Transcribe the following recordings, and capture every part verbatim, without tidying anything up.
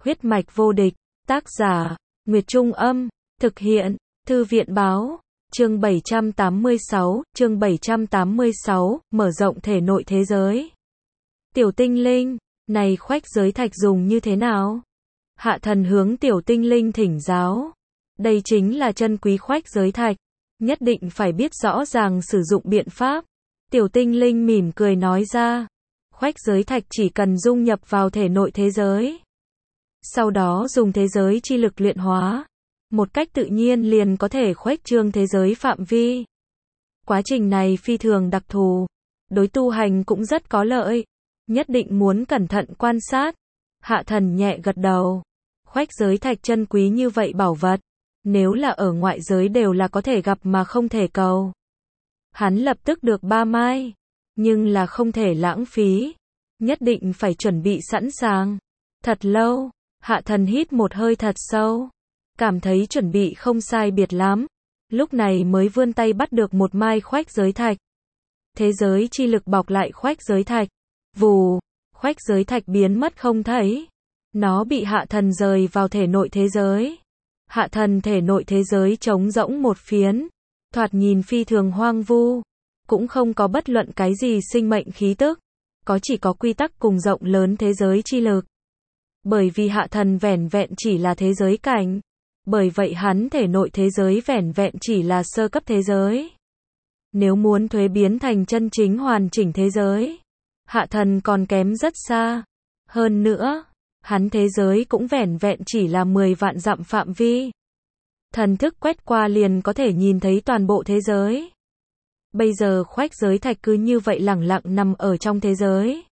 Huyết mạch vô địch, tác giả, Nguyệt Trung Âm, thực hiện, Thư viện Báo, chương bảy trăm tám mươi sáu, chương bảy trăm tám mươi sáu, mở rộng thể nội thế giới. Tiểu tinh linh, này khoách giới thạch dùng như thế nào? Hạ thần hướng tiểu tinh linh thỉnh giáo. Đây chính là chân quý khoách giới thạch, nhất định phải biết rõ ràng sử dụng biện pháp. Tiểu tinh linh mỉm cười nói ra, khoách giới thạch chỉ cần dung nhập vào thể nội thế giới. Sau đó dùng thế giới chi lực luyện hóa. Một cách tự nhiên liền có thể khuếch trương thế giới phạm vi. Quá trình này phi thường đặc thù. Đối tu hành cũng rất có lợi. Nhất định muốn cẩn thận quan sát. Hạ thần nhẹ gật đầu. Khoách giới thạch chân quý như vậy bảo vật. Nếu là ở ngoại giới đều là có thể gặp mà không thể cầu. Hắn lập tức được ba mai. Nhưng là không thể lãng phí. Nhất định phải chuẩn bị sẵn sàng. Thật lâu, hạ thần hít một hơi thật sâu. Cảm thấy chuẩn bị không sai biệt lắm. Lúc này mới vươn tay bắt được một mai khoách giới thạch. Thế giới chi lực bọc lại khoách giới thạch. Vù, khoách giới thạch biến mất không thấy. Nó bị hạ thần rời vào thể nội thế giới. Hạ thần thể nội thế giới trống rỗng một phiến. Thoạt nhìn phi thường hoang vu. Cũng không có bất luận cái gì sinh mệnh khí tức. Có chỉ có quy tắc cùng rộng lớn thế giới chi lực. Bởi vì hạ thần vẻn vẹn chỉ là thế giới cảnh. Bởi vậy hắn thể nội thế giới vẻn vẹn chỉ là sơ cấp thế giới. Nếu muốn thuế biến thành chân chính hoàn chỉnh thế giới, hạ thần còn kém rất xa. Hơn nữa, hắn thế giới cũng vẻn vẹn chỉ là mười vạn dặm phạm vi. Thần thức quét qua liền có thể nhìn thấy toàn bộ thế giới. Bây giờ khoách giới thạch cứ như vậy lẳng lặng nằm ở trong thế giới.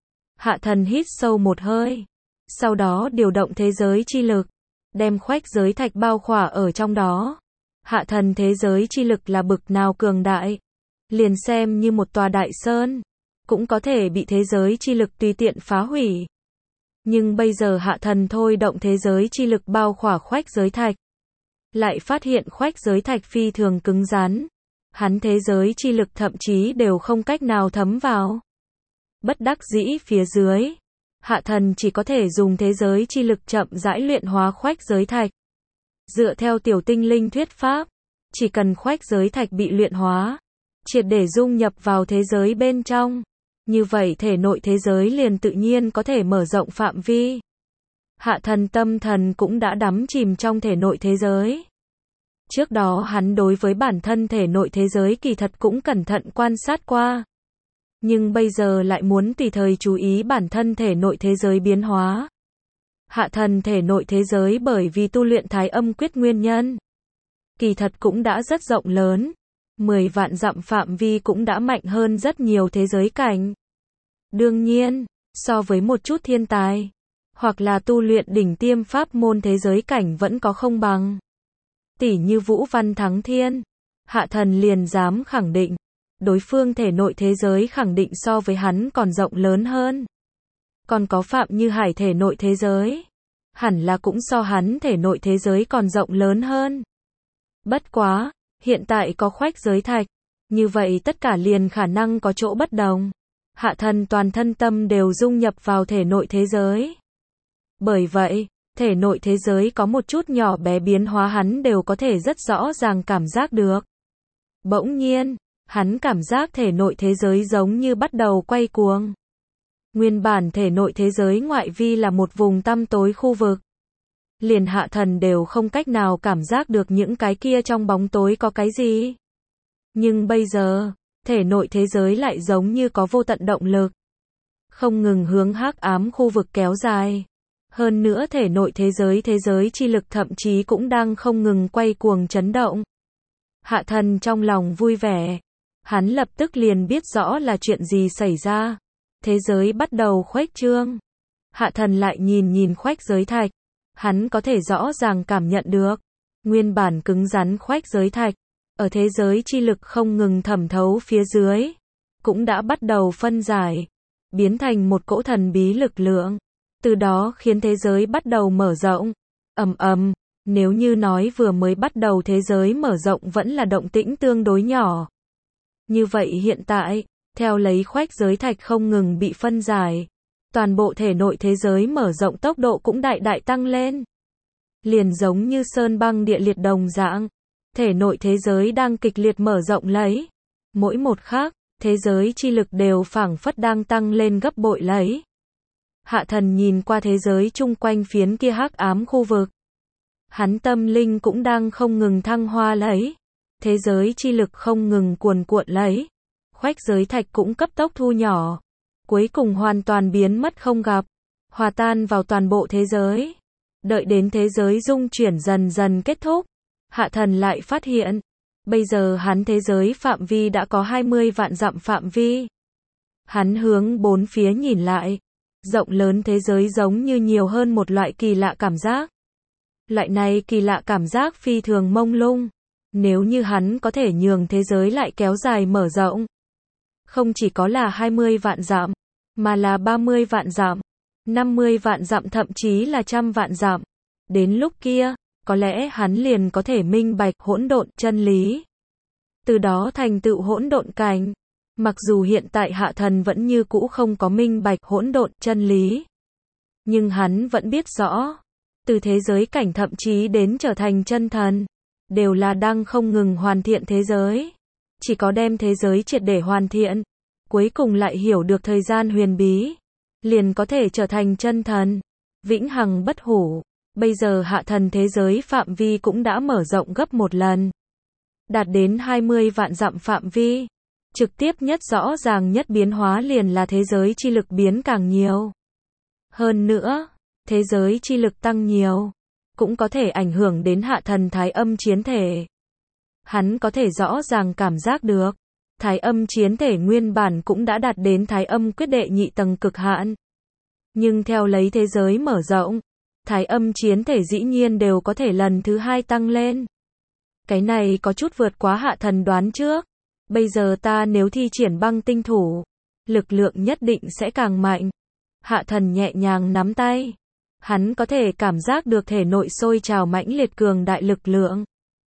Hạ thần hít sâu một hơi. Sau đó điều động thế giới chi lực. Đem khoách giới thạch bao khỏa ở trong đó. Hạ thần thế giới chi lực là bực nào cường đại. Liền xem như một tòa đại sơn. Cũng có thể bị thế giới chi lực tùy tiện phá hủy. Nhưng bây giờ hạ thần thôi động thế giới chi lực bao khỏa khoách giới thạch. Lại phát hiện khoách giới thạch phi thường cứng rắn. Hắn thế giới chi lực thậm chí đều không cách nào thấm vào. Bất đắc dĩ phía dưới. Hạ thần chỉ có thể dùng thế giới chi lực chậm rãi luyện hóa khoách giới thạch. Dựa theo tiểu tinh linh thuyết pháp, chỉ cần khoách giới thạch bị luyện hóa, triệt để dung nhập vào thế giới bên trong, như vậy thể nội thế giới liền tự nhiên có thể mở rộng phạm vi. Hạ thần tâm thần cũng đã đắm chìm trong thể nội thế giới. Trước đó hắn đối với bản thân thể nội thế giới kỳ thật cũng cẩn thận quan sát qua. Nhưng bây giờ lại muốn tùy thời chú ý bản thân thể nội thế giới biến hóa. Hạ thần thể nội thế giới bởi vì tu luyện thái âm quyết nguyên nhân. Kỳ thật cũng đã rất rộng lớn. Mười vạn dặm phạm vi cũng đã mạnh hơn rất nhiều thế giới cảnh. Đương nhiên, so với một chút thiên tài, hoặc là tu luyện đỉnh tiêm pháp môn thế giới cảnh vẫn có không bằng. Tỷ như Vũ Văn Thắng Thiên. Hạ thần liền dám khẳng định. Đối phương thể nội thế giới khẳng định so với hắn còn rộng lớn hơn. Còn có Phạm Như Hải thể nội thế giới. Hẳn là cũng so hắn thể nội thế giới còn rộng lớn hơn. Bất quá, hiện tại có khoách giới thạch. Như vậy tất cả liền khả năng có chỗ bất đồng. Hạ thần toàn thân tâm đều dung nhập vào thể nội thế giới. Bởi vậy, thể nội thế giới có một chút nhỏ bé biến hóa hắn đều có thể rất rõ ràng cảm giác được. Bỗng nhiên, hắn cảm giác thể nội thế giới giống như bắt đầu quay cuồng. Nguyên bản thể nội thế giới ngoại vi là một vùng tăm tối khu vực. Liền hạ thần đều không cách nào cảm giác được những cái kia trong bóng tối có cái gì. Nhưng bây giờ, thể nội thế giới lại giống như có vô tận động lực. Không ngừng hướng hắc ám khu vực kéo dài. Hơn nữa thể nội thế giới thế giới chi lực thậm chí cũng đang không ngừng quay cuồng chấn động. Hạ thần trong lòng vui vẻ. Hắn lập tức liền biết rõ là chuyện gì xảy ra. Thế giới bắt đầu khuếch trương. Hạ thần lại nhìn nhìn khoách giới thạch. Hắn có thể rõ ràng cảm nhận được. Nguyên bản cứng rắn khoách giới thạch. Ở thế giới chi lực không ngừng thẩm thấu phía dưới. Cũng đã bắt đầu phân giải. Biến thành một cỗ thần bí lực lượng. Từ đó khiến thế giới bắt đầu mở rộng. Ầm ầm. Nếu như nói vừa mới bắt đầu thế giới mở rộng vẫn là động tĩnh tương đối nhỏ. Như vậy hiện tại, theo lấy khoách giới thạch không ngừng bị phân giải, toàn bộ thể nội thế giới mở rộng tốc độ cũng đại đại tăng lên. Liền giống như sơn băng địa liệt đồng dạng, thể nội thế giới đang kịch liệt mở rộng lấy. Mỗi một khắc, thế giới chi lực đều phảng phất đang tăng lên gấp bội lấy. Hạ thần nhìn qua thế giới chung quanh phiến kia hắc ám khu vực. Hắn tâm linh cũng đang không ngừng thăng hoa lấy. Thế giới chi lực không ngừng cuồn cuộn lấy. Khoách giới thạch cũng cấp tốc thu nhỏ. Cuối cùng hoàn toàn biến mất không gặp. Hòa tan vào toàn bộ thế giới. Đợi đến thế giới dung chuyển dần dần kết thúc. Hạ thần lại phát hiện. Bây giờ hắn thế giới phạm vi đã có hai mươi vạn dặm phạm vi. Hắn hướng bốn phía nhìn lại. Rộng lớn thế giới giống như nhiều hơn một loại kỳ lạ cảm giác. Loại này kỳ lạ cảm giác phi thường mông lung. Nếu như hắn có thể nhường thế giới lại kéo dài mở rộng. Không chỉ có là hai mươi vạn dặm, mà là ba mươi vạn dặm, năm mươi vạn dặm thậm chí là trăm vạn dặm. Đến lúc kia, có lẽ hắn liền có thể minh bạch hỗn độn chân lý. Từ đó thành tựu hỗn độn cảnh. Mặc dù hiện tại hạ thần vẫn như cũ không có minh bạch hỗn độn chân lý. Nhưng hắn vẫn biết rõ. Từ thế giới cảnh thậm chí đến trở thành chân thần. Đều là đang không ngừng hoàn thiện thế giới. Chỉ có đem thế giới triệt để hoàn thiện. Cuối cùng lại hiểu được thời gian huyền bí. Liền có thể trở thành chân thần. Vĩnh hằng bất hủ. Bây giờ hạ thần thế giới phạm vi cũng đã mở rộng gấp một lần. Đạt đến hai mươi vạn dặm phạm vi. Trực tiếp nhất rõ ràng nhất biến hóa liền là thế giới chi lực biến càng nhiều. Hơn nữa, thế giới chi lực tăng nhiều. Cũng có thể ảnh hưởng đến hạ thần thái âm chiến thể. Hắn có thể rõ ràng cảm giác được. Thái âm chiến thể nguyên bản cũng đã đạt đến thái âm quyết đệ nhị tầng cực hạn. Nhưng theo lấy thế giới mở rộng, thái âm chiến thể dĩ nhiên đều có thể lần thứ hai tăng lên. Cái này có chút vượt quá hạ thần đoán trước. Bây giờ ta nếu thi triển băng tinh thủ, lực lượng nhất định sẽ càng mạnh. Hạ thần nhẹ nhàng nắm tay. Hắn có thể cảm giác được thể nội sôi trào mãnh liệt cường đại lực lượng.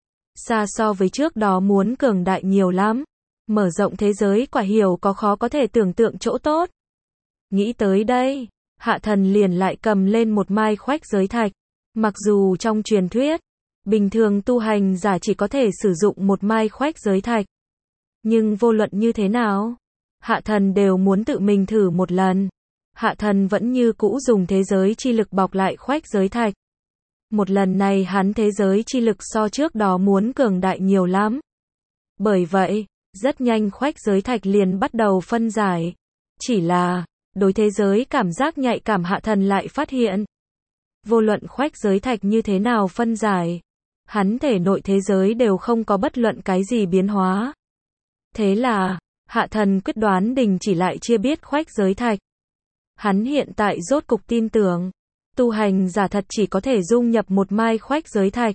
Xa so với trước đó muốn cường đại nhiều lắm. Mở rộng thế giới quả hiểu có khó có thể tưởng tượng chỗ tốt. Nghĩ tới đây, hạ thần liền lại cầm lên một mai khoách giới thạch. Mặc dù trong truyền thuyết, bình thường tu hành giả chỉ có thể sử dụng một mai khoách giới thạch. Nhưng vô luận như thế nào, hạ thần đều muốn tự mình thử một lần. Hạ thần vẫn như cũ dùng thế giới chi lực bọc lại khoách giới thạch. Một lần này hắn thế giới chi lực so trước đó muốn cường đại nhiều lắm. Bởi vậy, rất nhanh khoách giới thạch liền bắt đầu phân giải. Chỉ là, đối thế giới cảm giác nhạy cảm hạ thần lại phát hiện. Vô luận khoách giới thạch như thế nào phân giải, hắn thể nội thế giới đều không có bất luận cái gì biến hóa. Thế là, hạ thần quyết đoán đình chỉ lại chia biết khoách giới thạch. Hắn hiện tại rốt cục tin tưởng, tu hành giả thật chỉ có thể dung nhập một mai khoách giới thạch.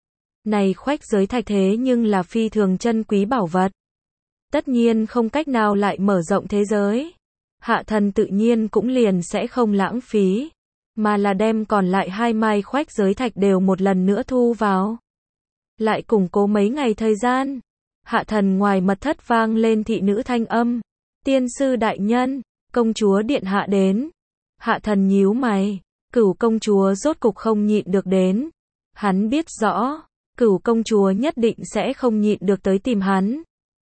Này khoách giới thạch thế nhưng là phi thường chân quý bảo vật. Tất nhiên không cách nào lại mở rộng thế giới. Hạ thần tự nhiên cũng liền sẽ không lãng phí, mà là đem còn lại hai mai khoách giới thạch đều một lần nữa thu vào. Lại củng cố mấy ngày thời gian. Hạ thần ngoài mật thất vang lên thị nữ thanh âm. Tiên sư đại nhân, công chúa điện hạ đến. Hạ thần nhíu mày. Cửu công chúa rốt cục không nhịn được đến. Hắn biết rõ, cửu công chúa nhất định sẽ không nhịn được tới tìm hắn.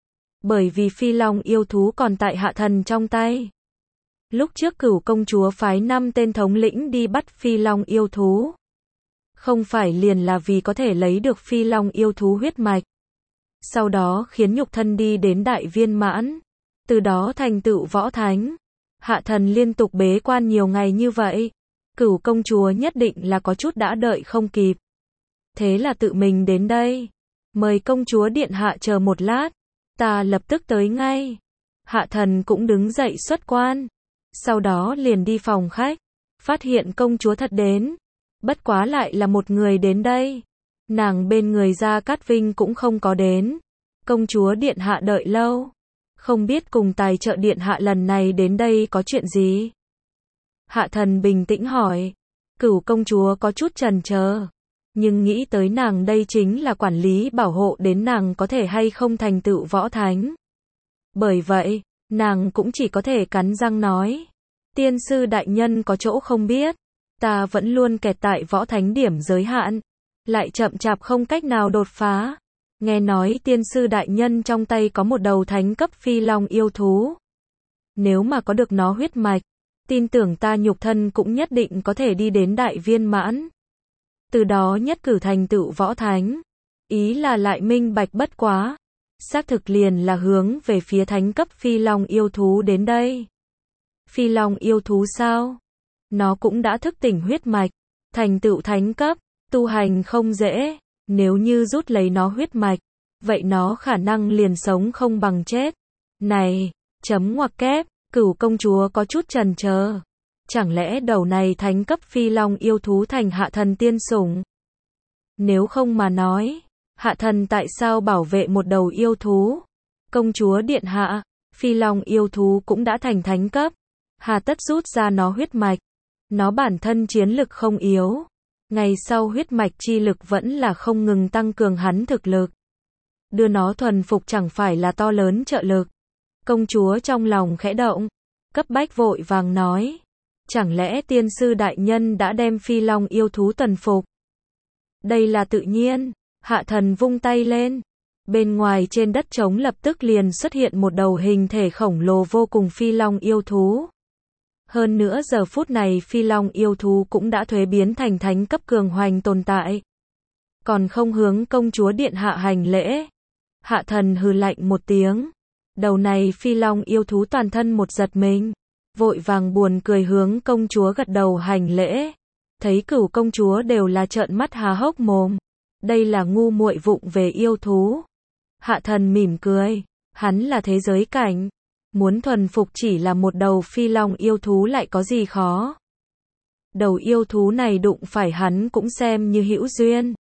Bởi vì phi long yêu thú còn tại hạ thần trong tay. Lúc trước cửu công chúa phái năm tên thống lĩnh đi bắt phi long yêu thú. Không phải liền là vì có thể lấy được phi long yêu thú huyết mạch. Sau đó khiến nhục thân đi đến đại viên mãn. Từ đó thành tựu võ thánh. Hạ thần liên tục bế quan nhiều ngày như vậy. Cửu công chúa nhất định là có chút đã đợi không kịp. Thế là tự mình đến đây. Mời công chúa điện hạ chờ một lát. Ta lập tức tới ngay. Hạ thần cũng đứng dậy xuất quan. Sau đó liền đi phòng khách. Phát hiện công chúa thật đến. Bất quá lại là một người đến đây. Nàng bên người Gia Cát Vinh cũng không có đến. Công chúa điện hạ đợi lâu. Không biết cùng tài trợ điện hạ lần này đến đây có chuyện gì? Hạ thần bình tĩnh hỏi. Cửu công chúa có chút chần chờ. Nhưng nghĩ tới nàng đây chính là quản lý bảo hộ đến nàng có thể hay không thành tựu võ thánh. Bởi vậy, nàng cũng chỉ có thể cắn răng nói. Tiên sư đại nhân có chỗ không biết, ta vẫn luôn kẹt tại võ thánh điểm giới hạn, lại chậm chạp không cách nào đột phá. Nghe nói tiên sư đại nhân trong tay có một đầu thánh cấp phi long yêu thú. Nếu mà có được nó huyết mạch, tin tưởng ta nhục thân cũng nhất định có thể đi đến đại viên mãn. Từ đó nhất cử thành tựu võ thánh. Ý là lại minh bạch bất quá. Xác thực liền là hướng về phía thánh cấp phi long yêu thú đến đây. Phi long yêu thú sao? Nó cũng đã thức tỉnh huyết mạch, thành tựu thánh cấp, tu hành không dễ. Nếu như rút lấy nó huyết mạch, vậy nó khả năng liền sống không bằng chết. Này, chấm ngoặc kép, Cửu công chúa có chút chần chờ. Chẳng lẽ đầu này thánh cấp phi long yêu thú thành hạ thần tiên sủng? Nếu không mà nói, hạ thần tại sao bảo vệ một đầu yêu thú? Công chúa điện hạ, phi long yêu thú cũng đã thành thánh cấp, hà tất rút ra nó huyết mạch. Nó bản thân chiến lực không yếu, ngày sau huyết mạch chi lực vẫn là không ngừng tăng cường hắn thực lực. Đưa nó thuần phục chẳng phải là to lớn trợ lực. Công chúa trong lòng khẽ động, cấp bách vội vàng nói. Chẳng lẽ tiên sư đại nhân đã đem phi long yêu thú thuần phục? Đây là tự nhiên, hạ thần vung tay lên. Bên ngoài trên đất trống lập tức liền xuất hiện một đầu hình thể khổng lồ vô cùng phi long yêu thú. Hơn nữa giờ phút này phi long yêu thú cũng đã thuế biến thành thánh cấp cường hoành tồn tại. Còn không hướng công chúa điện hạ hành lễ. Hạ thần hừ lạnh một tiếng. Đầu này phi long yêu thú toàn thân một giật mình. Vội vàng buồn cười hướng công chúa gật đầu hành lễ. Thấy Cửu công chúa đều là trợn mắt há hốc mồm. Đây là ngu muội vụng về yêu thú. Hạ thần mỉm cười. Hắn là thế giới cảnh. Muốn thuần phục chỉ là một đầu phi long yêu thú lại có gì khó. Đầu yêu thú này đụng phải hắn cũng xem như hữu duyên.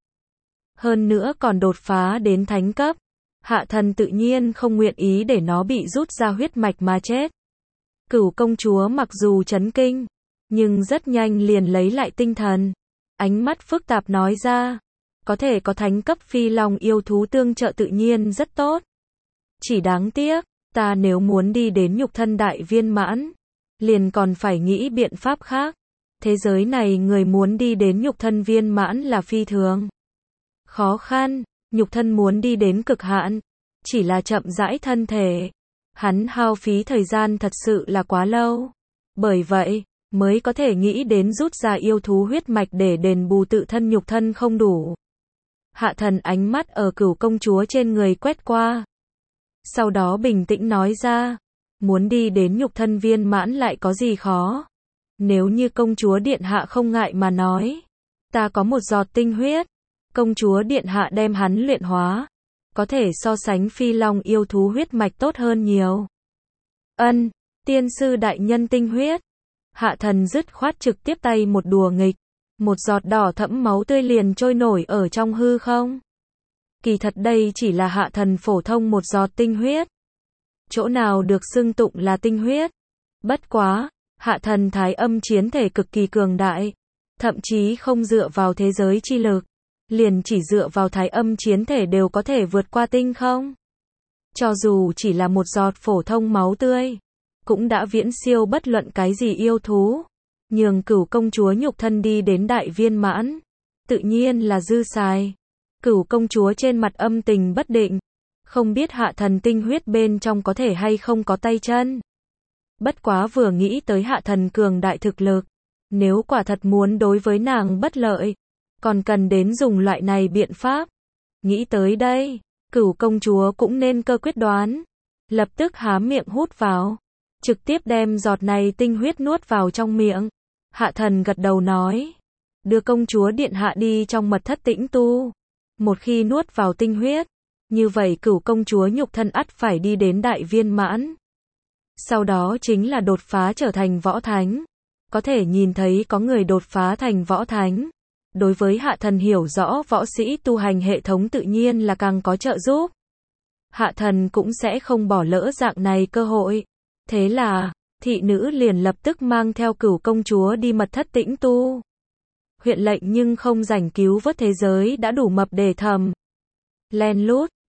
Hơn nữa còn đột phá đến thánh cấp. Hạ thần tự nhiên không nguyện ý để nó bị rút ra huyết mạch mà chết. Cửu công chúa mặc dù chấn kinh, nhưng rất nhanh liền lấy lại tinh thần. Ánh mắt phức tạp nói ra, có thể có thánh cấp phi long yêu thú tương trợ tự nhiên rất tốt. Chỉ đáng tiếc, ta nếu muốn đi đến nhục thân đại viên mãn, liền còn phải nghĩ biện pháp khác. Thế giới này người muốn đi đến nhục thân viên mãn là phi thường khó khăn, nhục thân muốn đi đến cực hạn, chỉ là chậm rãi thân thể. Hắn hao phí thời gian thật sự là quá lâu. Bởi vậy, mới có thể nghĩ đến rút ra yêu thú huyết mạch để đền bù tự thân nhục thân không đủ. Hạ thần ánh mắt ở Cửu công chúa trên người quét qua. Sau đó bình tĩnh nói ra, muốn đi đến nhục thân viên mãn lại có gì khó. Nếu như công chúa điện hạ không ngại mà nói, ta có một giọt tinh huyết. Công chúa điện hạ đem hắn luyện hóa, có thể so sánh phi long yêu thú huyết mạch tốt hơn nhiều. Ân, tiên sư đại nhân tinh huyết. Hạ thần dứt khoát trực tiếp tay một đùa nghịch. Một giọt đỏ thẫm máu tươi liền trôi nổi ở trong hư không. Kỳ thật đây chỉ là hạ thần phổ thông một giọt tinh huyết. Chỗ nào được xưng tụng là tinh huyết. Bất quá, hạ thần thái âm chiến thể cực kỳ cường đại. Thậm chí không dựa vào thế giới chi lực. Liền chỉ dựa vào thái âm chiến thể đều có thể vượt qua tinh không. Cho dù chỉ là một giọt phổ thông máu tươi, cũng đã viễn siêu bất luận cái gì yêu thú. Nhường Cửu công chúa nhục thân đi đến đại viên mãn. Tự nhiên là dư xài. Cửu công chúa trên mặt âm tình bất định. Không biết hạ thần tinh huyết bên trong có thể hay không có tay chân. Bất quá vừa nghĩ tới hạ thần cường đại thực lực. Nếu quả thật muốn đối với nàng bất lợi, còn cần đến dùng loại này biện pháp. Nghĩ tới đây, Cửu công chúa cũng nên cơ quyết đoán. Lập tức há miệng hút vào. Trực tiếp đem giọt này tinh huyết nuốt vào trong miệng. Hạ thần gật đầu nói. Đưa công chúa điện hạ đi trong mật thất tĩnh tu. Một khi nuốt vào tinh huyết, như vậy Cửu công chúa nhục thân ắt phải đi đến đại viên mãn. Sau đó chính là đột phá trở thành võ thánh. Có thể nhìn thấy có người đột phá thành võ thánh. Đối với hạ thần hiểu rõ võ sĩ tu hành hệ thống tự nhiên là càng có trợ giúp. Hạ thần cũng sẽ không bỏ lỡ dạng này cơ hội. Thế là, thị nữ liền lập tức mang theo Cửu công chúa đi mật thất tĩnh tu. Huyện lệnh nhưng không rảnh cứu vớt thế giới đã đủ mập để thầm. Len lút,